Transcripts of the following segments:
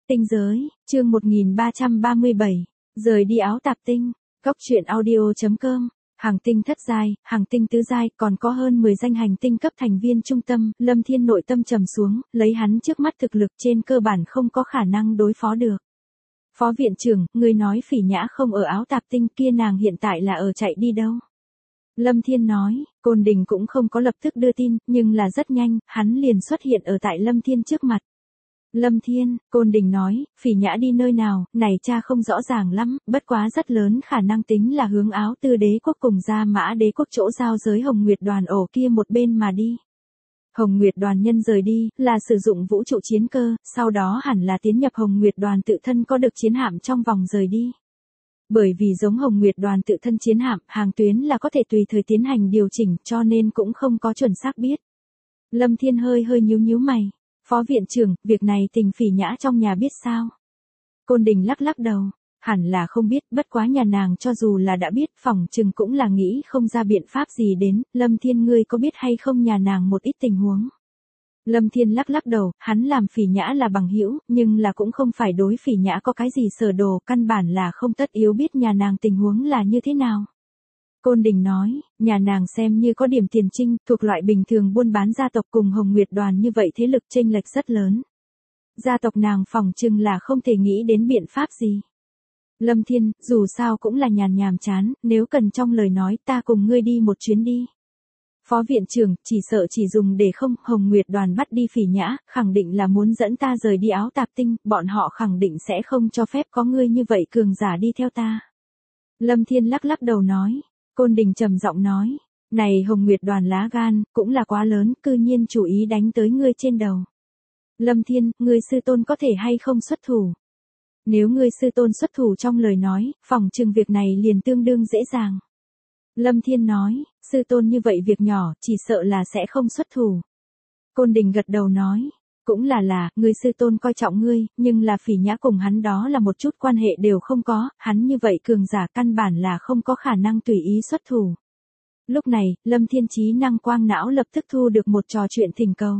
Tinh giới, chương 1337, rời đi áo tạp tinh, góc truyện audio.com, hành tinh thất giai, hành tinh tứ giai, còn có hơn 10 danh hành tinh cấp thành viên trung tâm, Lâm Thiên nội tâm trầm xuống, lấy hắn trước mắt thực lực trên cơ bản không có khả năng đối phó được. Phó viện trưởng, người nói Phỉ Nhã không ở áo tạp tinh kia, nàng hiện tại là ở chạy đi đâu? Lâm Thiên nói, Côn Đình cũng không có lập tức đưa tin, nhưng là rất nhanh, hắn liền xuất hiện ở tại Lâm Thiên trước mặt. Lâm Thiên, Côn Đình nói, Phỉ Nhã đi nơi nào, này cha không rõ ràng lắm, bất quá rất lớn khả năng tính là hướng áo tư đế quốc cùng Gia Mã đế quốc chỗ giao giới Hồng Nguyệt đoàn ổ kia một bên mà đi. Hồng Nguyệt đoàn nhân rời đi, là sử dụng vũ trụ chiến cơ, sau đó hẳn là tiến nhập Hồng Nguyệt đoàn tự thân có được chiến hạm trong vòng rời đi. Bởi vì giống Hồng Nguyệt đoàn tự thân chiến hạm, hàng tuyến là có thể tùy thời tiến hành điều chỉnh, cho nên cũng không có chuẩn xác biết. Lâm Thiên hơi nhíu mày. Phó viện trưởng, việc này Tình Phỉ Nhã trong nhà biết sao? Côn Đình lắc đầu, hẳn là không biết, bất quá nhà nàng cho dù là đã biết, phỏng chừng cũng là nghĩ không ra biện pháp gì đến. Lâm Thiên, ngươi có biết hay không nhà nàng một ít tình huống? Lâm Thiên lắc đầu, hắn làm Phỉ Nhã là bằng hữu, nhưng là cũng không phải đối Phỉ Nhã có cái gì sở đồ, căn bản là không tất yếu biết nhà nàng tình huống là như thế nào. Côn Đình nói, nhà nàng xem như có điểm tiền trinh, thuộc loại bình thường buôn bán gia tộc, cùng Hồng Nguyệt đoàn như vậy thế lực chênh lệch rất lớn. Gia tộc nàng phỏng chừng là không thể nghĩ đến biện pháp gì. Lâm Thiên, dù sao cũng là nhàm chán, nếu cần trong lời nói ta cùng ngươi đi một chuyến đi. Phó viện trưởng, chỉ sợ chỉ dùng để không, Hồng Nguyệt đoàn bắt đi Phỉ Nhã, khẳng định là muốn dẫn ta rời đi áo tạp tinh, bọn họ khẳng định sẽ không cho phép có ngươi như vậy cường giả đi theo ta. Lâm Thiên lắc đầu nói. Côn Đình trầm giọng nói, này Hồng Nguyệt đoàn lá gan, cũng là quá lớn, cư nhiên chủ ý đánh tới ngươi trên đầu. Lâm Thiên, ngươi sư tôn có thể hay không xuất thủ? Nếu ngươi sư tôn xuất thủ trong lời nói, phỏng chừng việc này liền tương đương dễ dàng. Lâm Thiên nói, sư tôn như vậy việc nhỏ, chỉ sợ là sẽ không xuất thủ. Côn Đình gật đầu nói, cũng là, ngươi sư tôn coi trọng ngươi, nhưng là Phỉ Nhã cùng hắn đó là một chút quan hệ đều không có, hắn như vậy cường giả căn bản là không có khả năng tùy ý xuất thủ. Lúc này, Lâm Thiên trí năng quang não lập tức thu được một trò chuyện thỉnh cầu.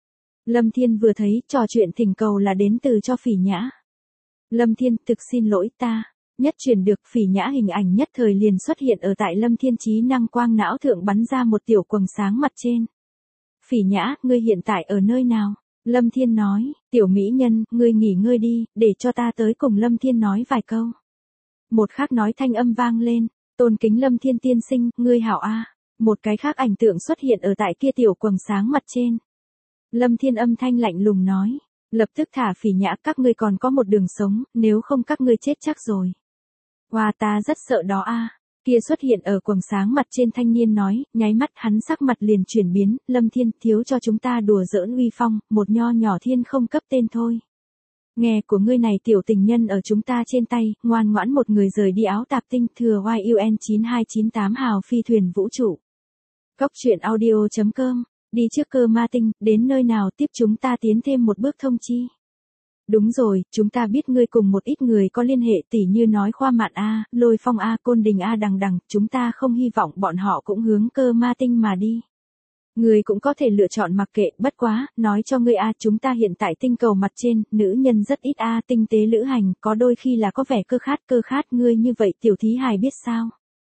Lâm Thiên vừa thấy, trò chuyện thỉnh cầu là đến từ cho Phỉ Nhã. Lâm Thiên, thực xin lỗi ta. Nhất truyền được, Phỉ Nhã hình ảnh nhất thời liền xuất hiện ở tại Lâm Thiên trí năng quang não thượng, bắn ra một tiểu quầng sáng mặt trên. Phỉ Nhã, ngươi hiện tại ở nơi nào? Lâm Thiên nói, tiểu mỹ nhân, ngươi nghỉ ngơi đi, để cho ta tới cùng Lâm Thiên nói vài câu. Một khác nói thanh âm vang lên, tôn kính Lâm Thiên tiên sinh, ngươi hảo a. Một cái khác ảnh tượng xuất hiện ở tại kia tiểu quầng sáng mặt trên. Lâm Thiên âm thanh lạnh lùng nói, lập tức thả Phỉ Nhã, các ngươi còn có một đường sống, nếu không các ngươi chết chắc rồi. Wow, ta rất sợ đó a. Kia xuất hiện ở quầng sáng mặt trên thanh niên nói, nháy mắt hắn sắc mặt liền chuyển biến, Lâm Thiên, thiếu cho chúng ta đùa giỡn uy phong, một nho nhỏ thiên không cấp tên thôi. Nghe của ngươi này tiểu tình nhân ở chúng ta trên tay, ngoan ngoãn một người rời đi áo tạp tinh, thừa YUN 9298 hào phi thuyền vũ trụ. Góc truyện audio.com, đi trước cơ ma tinh, đến nơi nào tiếp chúng ta tiến thêm một bước thông chi. Đúng rồi, chúng ta biết ngươi cùng một ít người có liên hệ, tỉ như nói Khoa Mạn A, Lôi Phong A, Côn Đình A đằng, chúng ta không hy vọng bọn họ cũng hướng cơ ma tinh mà đi. Ngươi cũng có thể lựa chọn mặc kệ, bất quá, nói cho ngươi A, chúng ta hiện tại tinh cầu mặt trên, nữ nhân rất ít A, tinh tế lữ hành, có đôi khi là có vẻ cơ khát, ngươi như vậy tiểu thí hài biết sao?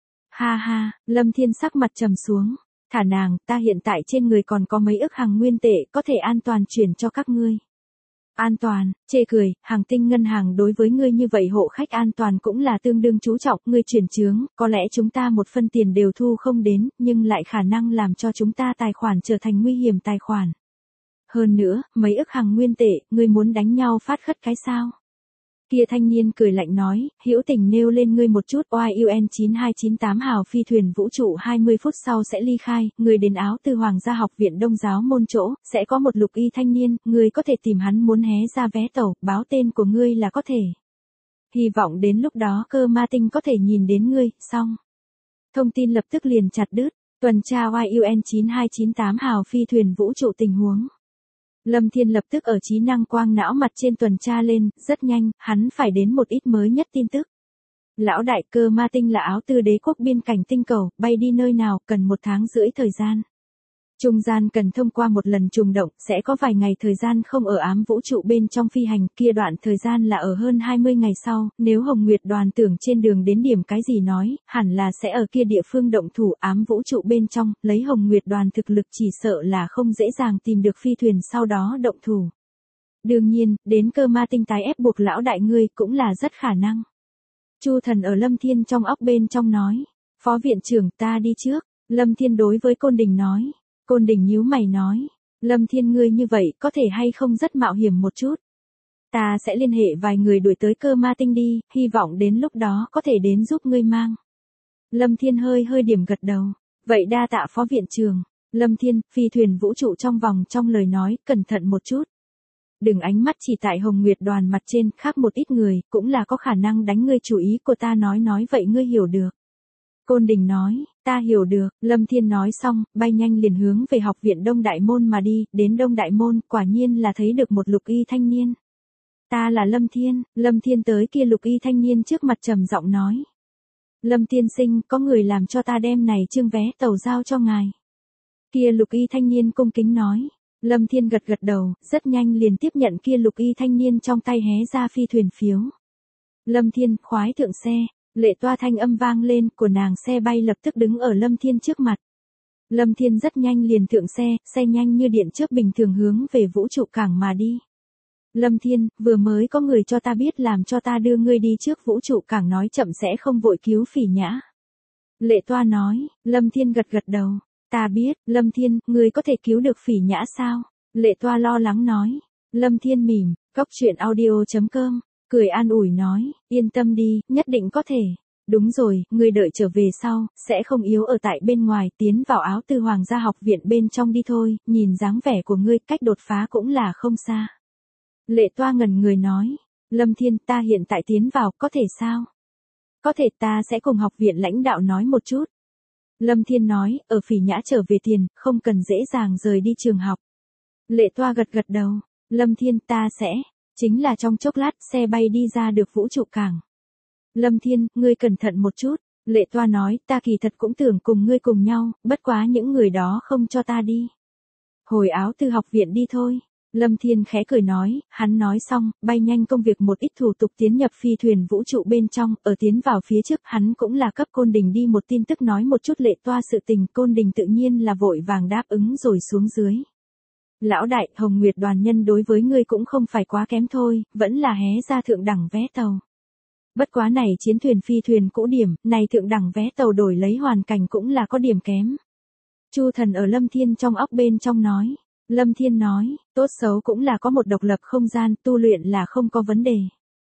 Ha, Lâm Thiên sắc mặt trầm xuống, thả nàng, ta hiện tại trên người còn có mấy ức hàng nguyên tệ, có thể an toàn chuyển cho các ngươi. An toàn, chê cười, hàng tinh ngân hàng đối với ngươi như vậy hộ khách an toàn cũng là tương đương chú trọng, ngươi chuyển chướng, có lẽ chúng ta một phân tiền đều thu không đến, nhưng lại khả năng làm cho chúng ta tài khoản trở thành nguy hiểm tài khoản. Hơn nữa, mấy ức hàng nguyên tệ, ngươi muốn đánh nhau phát khất cái sao? Kia thanh niên cười lạnh nói, hữu tình nêu lên ngươi một chút, YUN 9298 hào phi thuyền vũ trụ 20 phút sau sẽ ly khai, người đến áo tư Hoàng gia học viện Đông giáo môn chỗ, sẽ có một lục y thanh niên, ngươi có thể tìm hắn muốn hé ra vé tàu, báo tên của ngươi là có thể. Hy vọng đến lúc đó cơ ma tinh có thể nhìn đến ngươi, xong. Thông tin lập tức liền chặt đứt, tuần tra YUN 9298 hào phi thuyền vũ trụ tình huống. Lâm Thiên lập tức ở trí năng quang não mặt trên tuần tra lên, rất nhanh, hắn phải đến một ít mới nhất tin tức. Lão đại, cơ ma tinh là áo tư đế quốc biên cảnh tinh cầu, bay đi nơi nào, cần 1 tháng rưỡi thời gian. Trung gian cần thông qua một lần trùng động, sẽ có vài ngày thời gian không ở ám vũ trụ bên trong phi hành, kia đoạn thời gian là ở hơn 20 ngày sau, nếu Hồng Nguyệt đoàn tưởng trên đường đến điểm cái gì nói, hẳn là sẽ ở kia địa phương động thủ ám vũ trụ bên trong, lấy Hồng Nguyệt đoàn thực lực chỉ sợ là không dễ dàng tìm được phi thuyền sau đó động thủ. Đương nhiên, đến cơ ma tinh tái ép buộc lão đại ngươi cũng là rất khả năng. Chu Thần ở Lâm Thiên trong óc bên trong nói, Phó viện trưởng ta đi trước, Lâm Thiên đối với Côn Đình nói. Côn Đình nhíu mày nói, Lâm Thiên ngươi như vậy có thể hay không rất mạo hiểm một chút. Ta sẽ liên hệ vài người đuổi tới cơ ma tinh đi, hy vọng đến lúc đó có thể đến giúp ngươi mang. Lâm Thiên hơi điểm gật đầu, vậy đa tạ Phó viện trưởng. Lâm Thiên, phi thuyền vũ trụ trong lời nói, cẩn thận một chút. Đừng ánh mắt chỉ tại Hồng Nguyệt đoàn mặt trên, khác một ít người, cũng là có khả năng đánh ngươi chủ ý của ta nói vậy ngươi hiểu được. Côn Đình nói, ta hiểu được, Lâm Thiên nói xong, bay nhanh liền hướng về học viện Đông Đại Môn mà đi, đến Đông Đại Môn, quả nhiên là thấy được một lục y thanh niên. Ta là Lâm Thiên tới kia lục y thanh niên trước mặt trầm giọng nói. Lâm tiên sinh, có người làm cho ta đem này chương vé tàu giao cho ngài. Kia lục y thanh niên cung kính nói. Lâm Thiên gật đầu, rất nhanh liền tiếp nhận kia lục y thanh niên trong tay hé ra phi thuyền phiếu. Lâm Thiên, khoái thượng xe. Lệ Toa thanh âm vang lên, của nàng xe bay lập tức đứng ở Lâm Thiên trước mặt. Lâm Thiên rất nhanh liền thượng xe nhanh như điện chớp bình thường hướng về vũ trụ cảng mà đi. Lâm Thiên, vừa mới có người cho ta biết làm cho ta đưa ngươi đi trước vũ trụ cảng nói chậm sẽ không vội cứu Phỉ Nhã. Lệ Toa nói, Lâm Thiên gật đầu. Ta biết, Lâm Thiên, ngươi có thể cứu được Phỉ Nhã sao? Lệ Toa lo lắng nói. Lâm Thiên mỉm, coctruyện.audio.com. Cười an ủi nói, yên tâm đi, nhất định có thể. Đúng rồi, ngươi đợi trở về sau, sẽ không yếu ở tại bên ngoài, tiến vào Áo Tư Hoàng gia học viện bên trong đi thôi, nhìn dáng vẻ của ngươi, cách đột phá cũng là không xa. Lệ Toa ngẩn người nói, Lâm Thiên, ta hiện tại tiến vào, có thể sao? Có thể, ta sẽ cùng học viện lãnh đạo nói một chút. Lâm Thiên nói, ở Phỉ Nhã trở về tiền, không cần dễ dàng rời đi trường học. Lệ Toa gật đầu, Lâm Thiên, ta sẽ. Chính là trong chốc lát, xe bay đi ra được vũ trụ cảng. Lâm Thiên, ngươi cẩn thận một chút. Lệ Toa nói, ta kỳ thật cũng tưởng cùng ngươi cùng nhau, bất quá những người đó không cho ta đi. Hồi Áo Tư học viện đi thôi. Lâm Thiên khẽ cười nói, hắn nói xong, bay nhanh công việc một ít thủ tục tiến nhập phi thuyền vũ trụ bên trong, ở tiến vào phía trước hắn cũng là cấp Côn Đình đi một tin tức nói một chút Lệ Toa sự tình, Côn Đình tự nhiên là vội vàng đáp ứng rồi xuống dưới. Lão đại, Hồng Nguyệt đoàn nhân đối với ngươi cũng không phải quá kém thôi, vẫn là hé ra thượng đẳng vé tàu. Bất quá này chiến thuyền phi thuyền cũ điểm, này thượng đẳng vé tàu đổi lấy hoàn cảnh cũng là có điểm kém. Chu Thần ở Lâm Thiên trong óc bên trong nói. Lâm Thiên nói, tốt xấu cũng là có một độc lập không gian, tu luyện là không có vấn đề.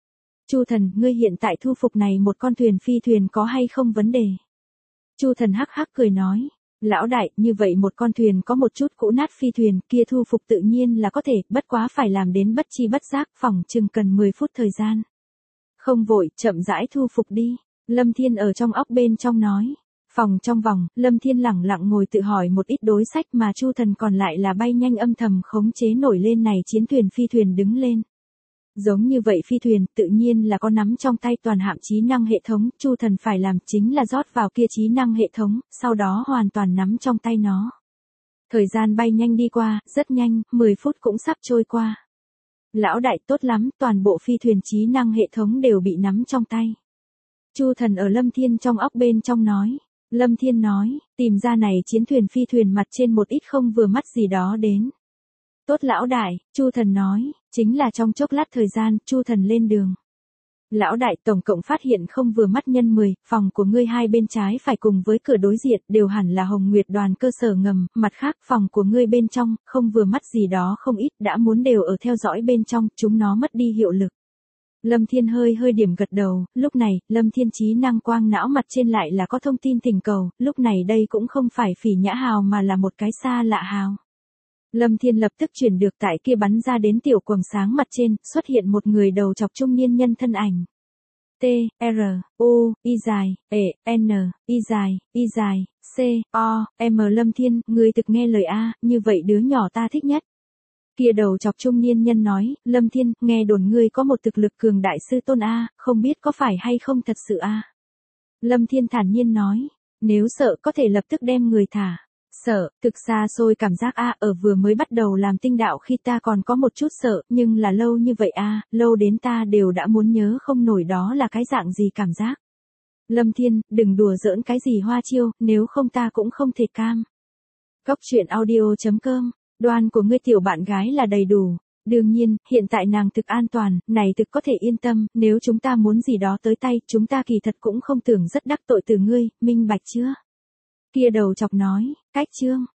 Chu Thần, ngươi hiện tại thu phục này một con thuyền phi thuyền có hay không vấn đề? Chu Thần hắc hắc cười nói. Lão đại, như vậy một con thuyền có một chút cũ nát phi thuyền, kia thu phục tự nhiên là có thể, bất quá phải làm đến bất chi bất giác, phòng chừng cần 10 phút thời gian. Không vội, chậm rãi thu phục đi. Lâm Thiên ở trong óc bên trong nói. Phòng trong vòng, Lâm Thiên lẳng lặng ngồi tự hỏi một ít đối sách mà Chu Thần còn lại là bay nhanh âm thầm khống chế nổi lên này chiến thuyền phi thuyền đứng lên. Giống như vậy phi thuyền tự nhiên là có nắm trong tay toàn hạm trí năng hệ thống, Chu Thần phải làm chính là rót vào kia trí năng hệ thống, sau đó hoàn toàn nắm trong tay nó. Thời gian bay nhanh đi qua, rất nhanh, 10 phút cũng sắp trôi qua. Lão đại tốt lắm, toàn bộ phi thuyền trí năng hệ thống đều bị nắm trong tay. Chu Thần ở Lâm Thiên trong óc bên trong nói. Lâm Thiên nói, tìm ra này chiến thuyền phi thuyền mặt trên một ít không vừa mắt gì đó đến. Tốt lão đại, Chu Thần nói, chính là trong chốc lát thời gian, Chu Thần lên đường. Lão đại tổng cộng phát hiện không vừa mắt nhân 10, phòng của ngươi hai bên trái phải cùng với cửa đối diện đều hẳn là Hồng Nguyệt đoàn cơ sở ngầm, mặt khác phòng của ngươi bên trong, không vừa mắt gì đó không ít đã muốn đều ở theo dõi bên trong, chúng nó mất đi hiệu lực. Lâm Thiên hơi điểm gật đầu, lúc này, Lâm Thiên trí năng quang não mặt trên lại là có thông tin tình cầu, lúc này đây cũng không phải Phỉ Nhã hào mà là một cái xa lạ hào. Lâm Thiên lập tức chuyển được tại kia bắn ra đến tiểu quầng sáng mặt trên, xuất hiện một người đầu chọc trung niên nhân thân ảnh. T, R, U, Y dài, E, N, Y dài, C, O, M Lâm Thiên, ngươi thực nghe lời A, như vậy đứa nhỏ ta thích nhất. Kia đầu chọc trung niên nhân nói, Lâm Thiên, nghe đồn ngươi có một thực lực cường đại sư tôn A, không biết có phải hay không thật sự A. Lâm Thiên thản nhiên nói, nếu sợ có thể lập tức đem người thả. Sợ, thực xa xôi cảm giác ở vừa mới bắt đầu làm tinh đạo khi ta còn có một chút sợ, nhưng là lâu như vậy lâu đến ta đều đã muốn nhớ không nổi đó là cái dạng gì cảm giác. Lâm Thiên, đừng đùa giỡn cái gì hoa chiêu, nếu không ta cũng không thể cam. Cóc truyện audio.com, đoan của ngươi tiểu bạn gái là đầy đủ. Đương nhiên, hiện tại nàng thực an toàn, này thực có thể yên tâm, nếu chúng ta muốn gì đó tới tay, chúng ta kỳ thật cũng không tưởng rất đắc tội từ ngươi, minh bạch chưa? Kia đầu chọc nói, cách chương.